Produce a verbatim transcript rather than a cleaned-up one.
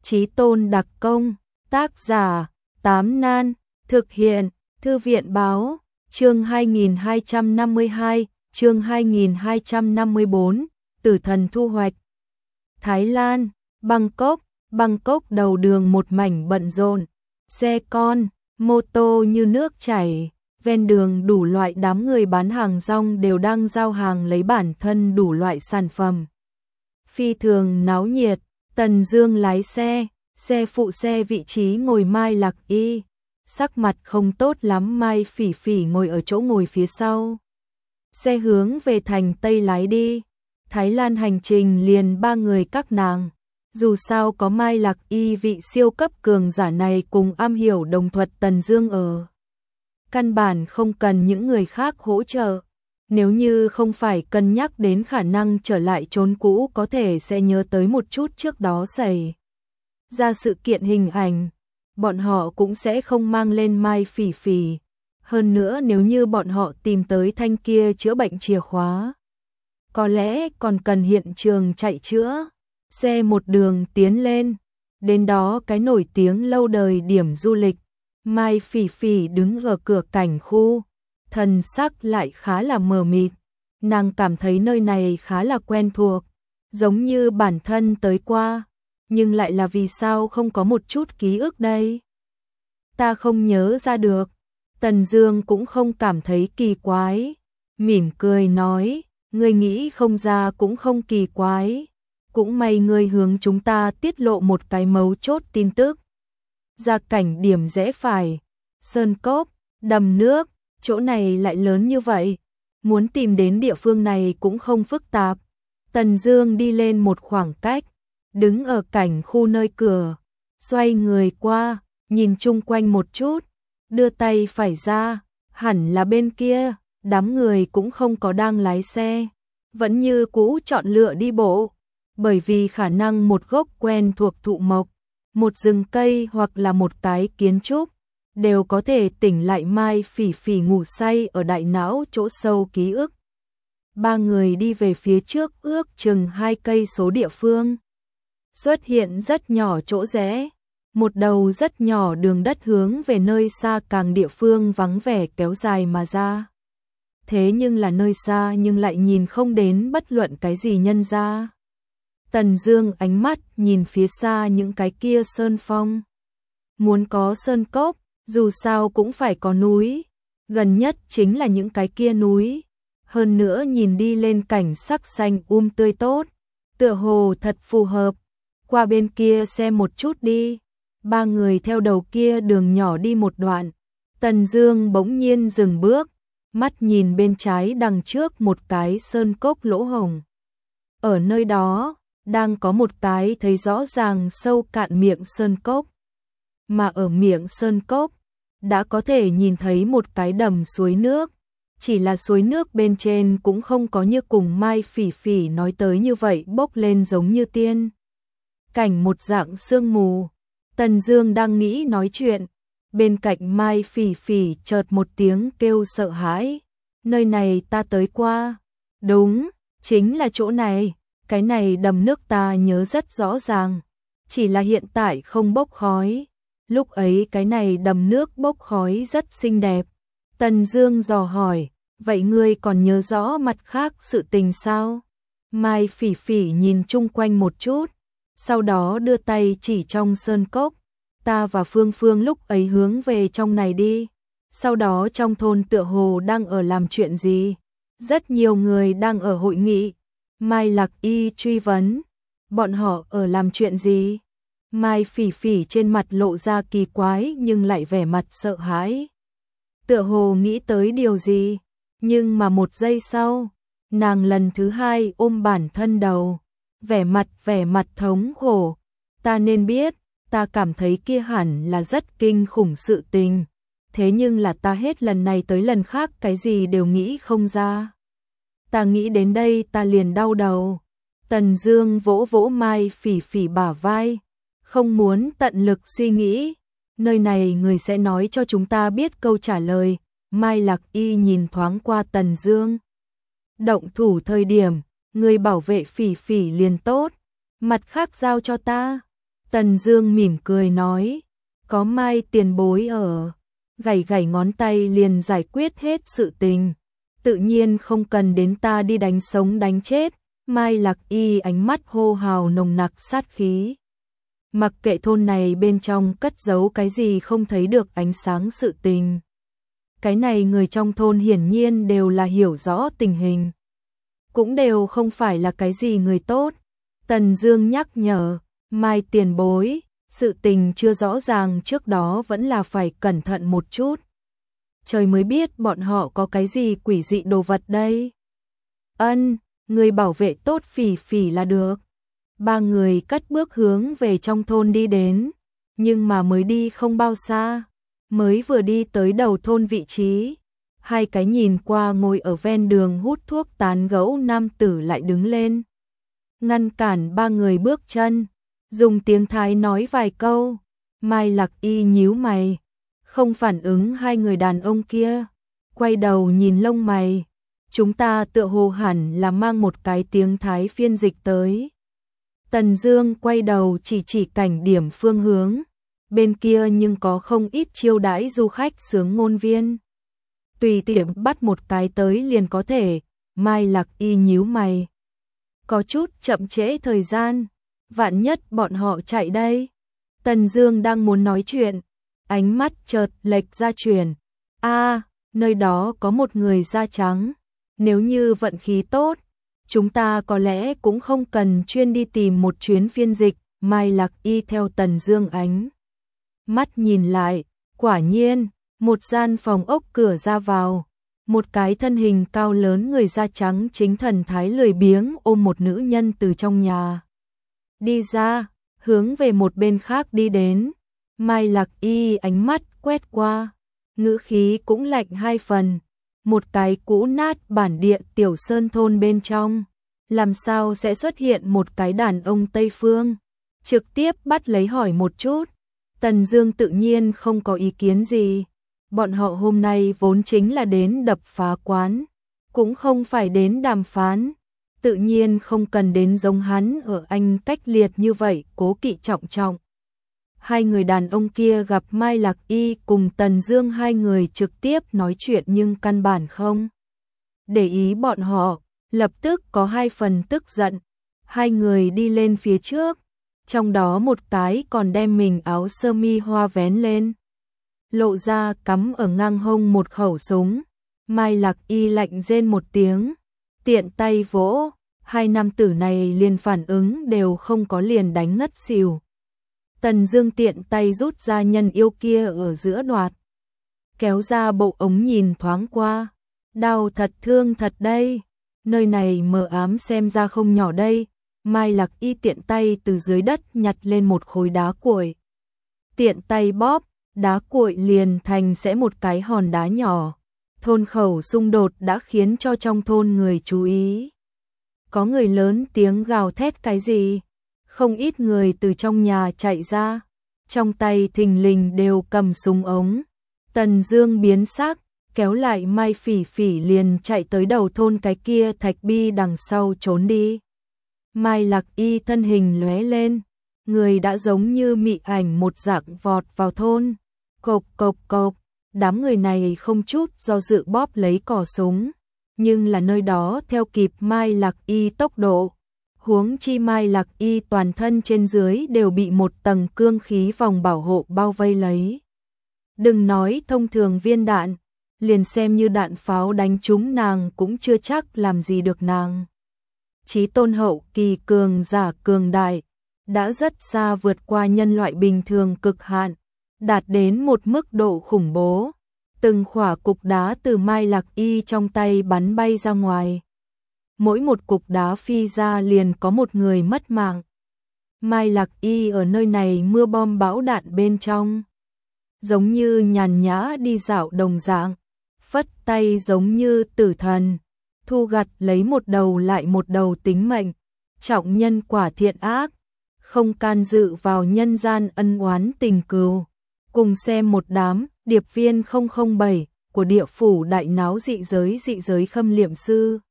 Chí tôn đặc công, tác giả, Tám Nan, thực hiện, Thư viện báo, chương hai nghìn hai trăm năm mươi hai, chương hai nghìn hai trăm năm mươi bốn, Tử thần thu hoạch. Thái Lan, Bangkok, Bangkok đầu đường một mảnh bận rộn, xe con, mô tô như nước chảy, ven đường đủ loại đám người bán hàng rong đều đang giao hàng lấy bản thân đủ loại sản phẩm. Phi thường náo nhiệt, Tần Dương lái xe, xe phụ xe vị trí ngồi Mai Lạc Y, sắc mặt không tốt lắm. Mai Phỉ Phỉ ngồi ở chỗ ngồi phía sau. Xe hướng về thành Tây lái đi. Thái Lan hành trình liền ba người các nàng. Dù sao có Mai Lạc Y vị siêu cấp cường giả này cùng am hiểu đồng thuật Tần Dương ở. Căn bản không cần những người khác hỗ trợ. Nếu như không phải cân nhắc đến khả năng trở lại chốn cũ, có thể sẽ nhớ tới một chút trước đó xảy ra sự kiện hình ảnh, bọn họ cũng sẽ không mang lên Mai Phỉ Phỉ. Hơn nữa nếu như bọn họ tìm tới thanh kia chữa bệnh chìa khóa, có lẽ còn cần hiện trường chạy chữa. Xe một đường tiến lên, đến đó cái nổi tiếng lâu đời điểm du lịch. Mai Phỉ Phỉ đứng ở cửa cảnh khu, thần sắc lại khá là mờ mịt. Nàng cảm thấy nơi này khá là quen thuộc, giống như bản thân tới qua, nhưng lại là vì sao không có một chút ký ức đây? Ta không nhớ ra được. Tần Dương cũng không cảm thấy kỳ quái, mỉm cười nói, ngươi nghĩ không ra cũng không kỳ quái, cũng may ngươi hướng chúng ta tiết lộ một cái mấu chốt tin tức. Ra cảnh điểm rẽ phải, sơn cốc, đầm nước, chỗ này lại lớn như vậy, muốn tìm đến địa phương này cũng không phức tạp. Tần Dương đi lên một khoảng cách, đứng ở cảnh khu nơi cửa, xoay người qua, nhìn chung quanh một chút, đưa tay phải ra, hẳn là bên kia, đám người cũng không có đang lái xe, vẫn như cũ chọn lựa đi bộ, bởi vì khả năng một gốc quen thuộc thụ mộc, một rừng cây hoặc là một cái kiến trúc đều có thể tỉnh lại Mai Phỉ Phỉ ngủ say ở đại não chỗ sâu ký ức. Ba người đi về phía trước ước chừng hai cây số địa phương. Xuất hiện rất nhỏ chỗ rẽ, một đầu rất nhỏ đường đất hướng về nơi xa càng địa phương vắng vẻ kéo dài mà ra. Thế nhưng là nơi xa nhưng lại nhìn không đến bất luận cái gì nhân ra. Tần Dương ánh mắt nhìn phía xa những cái kia sơn phong. Muốn có sơn cốc, dù sao cũng phải có núi, gần nhất chính là những cái kia núi. Hơn nữa nhìn đi lên cảnh sắc xanh um tươi tốt, tựa hồ thật phù hợp. Qua bên kia xem một chút đi. Ba người theo đầu kia đường nhỏ đi một đoạn. Tần Dương bỗng nhiên dừng bước, mắt nhìn bên trái đằng trước một cái sơn cốc lỗ hổng. Ở nơi đó, đang có một cái thấy rõ ràng sâu cạn miệng sơn cốc. Mà ở miệng sơn cốc, đã có thể nhìn thấy một cái đầm suối nước. Chỉ là suối nước bên trên cũng không có như cùng Mai Phỉ Phỉ nói tới như vậy bốc lên giống như tiên cảnh một dạng sương mù. Tần Dương đang nghĩ nói chuyện, bên cạnh Mai Phỉ Phỉ chợt một tiếng kêu sợ hãi. Nơi này ta tới qua. Đúng, chính là chỗ này. Cái này đầm nước ta nhớ rất rõ ràng, chỉ là hiện tại không bốc khói. Lúc ấy cái này đầm nước bốc khói rất xinh đẹp. Tần Dương dò hỏi, vậy ngươi còn nhớ rõ mặt khác sự tình sao? Mai Phỉ Phỉ nhìn chung quanh một chút, sau đó đưa tay chỉ trong sơn cốc. Ta và Phương Phương lúc ấy hướng về trong này đi. Sau đó trong thôn tựa hồ đang ở làm chuyện gì? Rất nhiều người đang ở hội nghị. Mai Lạc Y truy vấn, bọn họ ở làm chuyện gì? Mai Phỉ Phỉ trên mặt lộ ra kỳ quái nhưng lại vẻ mặt sợ hãi. Tựa hồ nghĩ tới điều gì, nhưng mà một giây sau, nàng lần thứ hai ôm bản thân đầu, vẻ mặt vẻ mặt thống khổ. Ta nên biết, ta cảm thấy kia hẳn là rất kinh khủng sự tình, thế nhưng là ta hết lần này tới lần khác cái gì đều nghĩ không ra. Ta nghĩ đến đây ta liền đau đầu. Tần Dương vỗ vỗ Mai Phỉ Phỉ bả vai, không muốn tận lực suy nghĩ. Nơi này người sẽ nói cho chúng ta biết câu trả lời. Mai Lạc Y nhìn thoáng qua Tần Dương. Động thủ thời điểm, người bảo vệ Phỉ Phỉ liền tốt, mặt khác giao cho ta. Tần Dương mỉm cười nói, có Mai tiền bối ở, gảy gảy ngón tay liền giải quyết hết sự tình, tự nhiên không cần đến ta đi đánh sống đánh chết. Mai Lạc Y ánh mắt hô hào nồng nặc sát khí. Mặc kệ thôn này bên trong cất giấu cái gì không thấy được ánh sáng sự tình. Cái này người trong thôn hiển nhiên đều là hiểu rõ tình hình. Cũng đều không phải là cái gì người tốt. Tần Dương nhắc nhở, Mai tiền bối, sự tình chưa rõ ràng trước đó vẫn là phải cẩn thận một chút. Trời mới biết bọn họ có cái gì quỷ dị đồ vật đây. Ân, người bảo vệ tốt Phỉ Phỉ là được. Ba người cất bước hướng về trong thôn đi đến, nhưng mà mới đi không bao xa, mới vừa đi tới đầu thôn vị trí, hai cái nhìn qua ngồi ở ven đường hút thuốc tán gẫu nam tử lại đứng lên, ngăn cản ba người bước chân, dùng tiếng Thái nói vài câu. Mai Lạc Y nhíu mày, không phản ứng hai người đàn ông kia, quay đầu nhìn lông mày, chúng ta tựa hồ hẳn là mang một cái tiếng Thái phiên dịch tới. Tần Dương quay đầu chỉ chỉ cảnh điểm phương hướng, bên kia nhưng có không ít chiêu đãi du khách sướng ngôn viên. Tùy tiện bắt một cái tới liền có thể. Mai Lạc Y nhíu mày, có chút chậm trễ thời gian, vạn nhất bọn họ chạy đây. Tần Dương đang muốn nói chuyện, ánh mắt chợt lệch ra chuyển. A, à, nơi đó có một người da trắng, nếu như vận khí tốt, chúng ta có lẽ cũng không cần chuyên đi tìm một chuyến phiên dịch. Mai Lạc Y theo Tần Dương ánh mắt nhìn lại, quả nhiên, một gian phòng ốc cửa ra vào, một cái thân hình cao lớn người da trắng chính thần thái lười biếng ôm một nữ nhân từ trong nhà đi ra, hướng về một bên khác đi đến. Mai Lạc Y ánh mắt quét qua, ngữ khí cũng lạnh hai phần. Một cái cũ nát bản địa tiểu sơn thôn bên trong, làm sao sẽ xuất hiện một cái đàn ông Tây phương? Trực tiếp bắt lấy hỏi một chút. Tần Dương tự nhiên không có ý kiến gì. Bọn họ hôm nay vốn chính là đến đập phá quán, cũng không phải đến đàm phán, tự nhiên không cần đến giống hắn ở Anh cách liệt như vậy, cố kỵ trọng trọng. Hai người đàn ông kia gặp Mai Lạc Y cùng Tần Dương hai người trực tiếp nói chuyện nhưng căn bản không để ý bọn họ, lập tức có hai phần tức giận. Hai người đi lên phía trước, trong đó một cái còn đem mình áo sơ mi hoa vén lên, lộ ra cắm ở ngang hông một khẩu súng. Mai Lạc Y lạnh rên một tiếng, tiện tay vỗ, hai nam tử này liền phản ứng đều không có liền đánh ngất xỉu. Tần Dương tiện tay rút ra nhân yêu kia ở giữa đoạt, kéo ra bộ ống nhìn thoáng qua, đau thật thương thật đây, nơi này mờ ám xem ra không nhỏ đây. Mai Lạc Y tiện tay từ dưới đất nhặt lên một khối đá cuội, tiện tay bóp, đá cuội liền thành sẽ một cái hòn đá nhỏ. Thôn khẩu xung đột đã khiến cho trong thôn người chú ý. Có người lớn tiếng gào thét cái gì, không ít người từ trong nhà chạy ra, trong tay thình lình đều cầm súng ống. Tần Dương biến sắc, kéo lại Mai Phỉ Phỉ liền chạy tới đầu thôn cái kia thạch bi đằng sau trốn đi. Mai Lạc Y thân hình lóe lên, người đã giống như mị ảnh một dạng vọt vào thôn. Cộp cộp cộp, đám người này không chút do dự bóp lấy cò súng, nhưng là nơi đó theo kịp Mai Lạc Y tốc độ. Huống chi Mai Lạc Y toàn thân trên dưới đều bị một tầng cương khí vòng bảo hộ bao vây lấy. Đừng nói thông thường viên đạn, liền xem như đạn pháo đánh trúng nàng cũng chưa chắc làm gì được nàng. Chí tôn hậu kỳ cường giả cường đại, đã rất xa vượt qua nhân loại bình thường cực hạn, đạt đến một mức độ khủng bố. Từng khỏa cục đá từ Mai Lạc Y trong tay bắn bay ra ngoài. Mỗi một cục đá phi ra liền có một người mất mạng. Mai Lạc Y ở nơi này mưa bom bão đạn bên trong, giống như nhàn nhã đi dạo đồng dạng, phất tay giống như tử thần, thu gặt lấy một đầu lại một đầu tính mệnh, trọng nhân quả thiện ác, không can dự vào nhân gian ân oán tình cừu. Cùng xem một đám điệp viên không không bảy của địa phủ đại náo dị giới dị giới khâm liệm sư.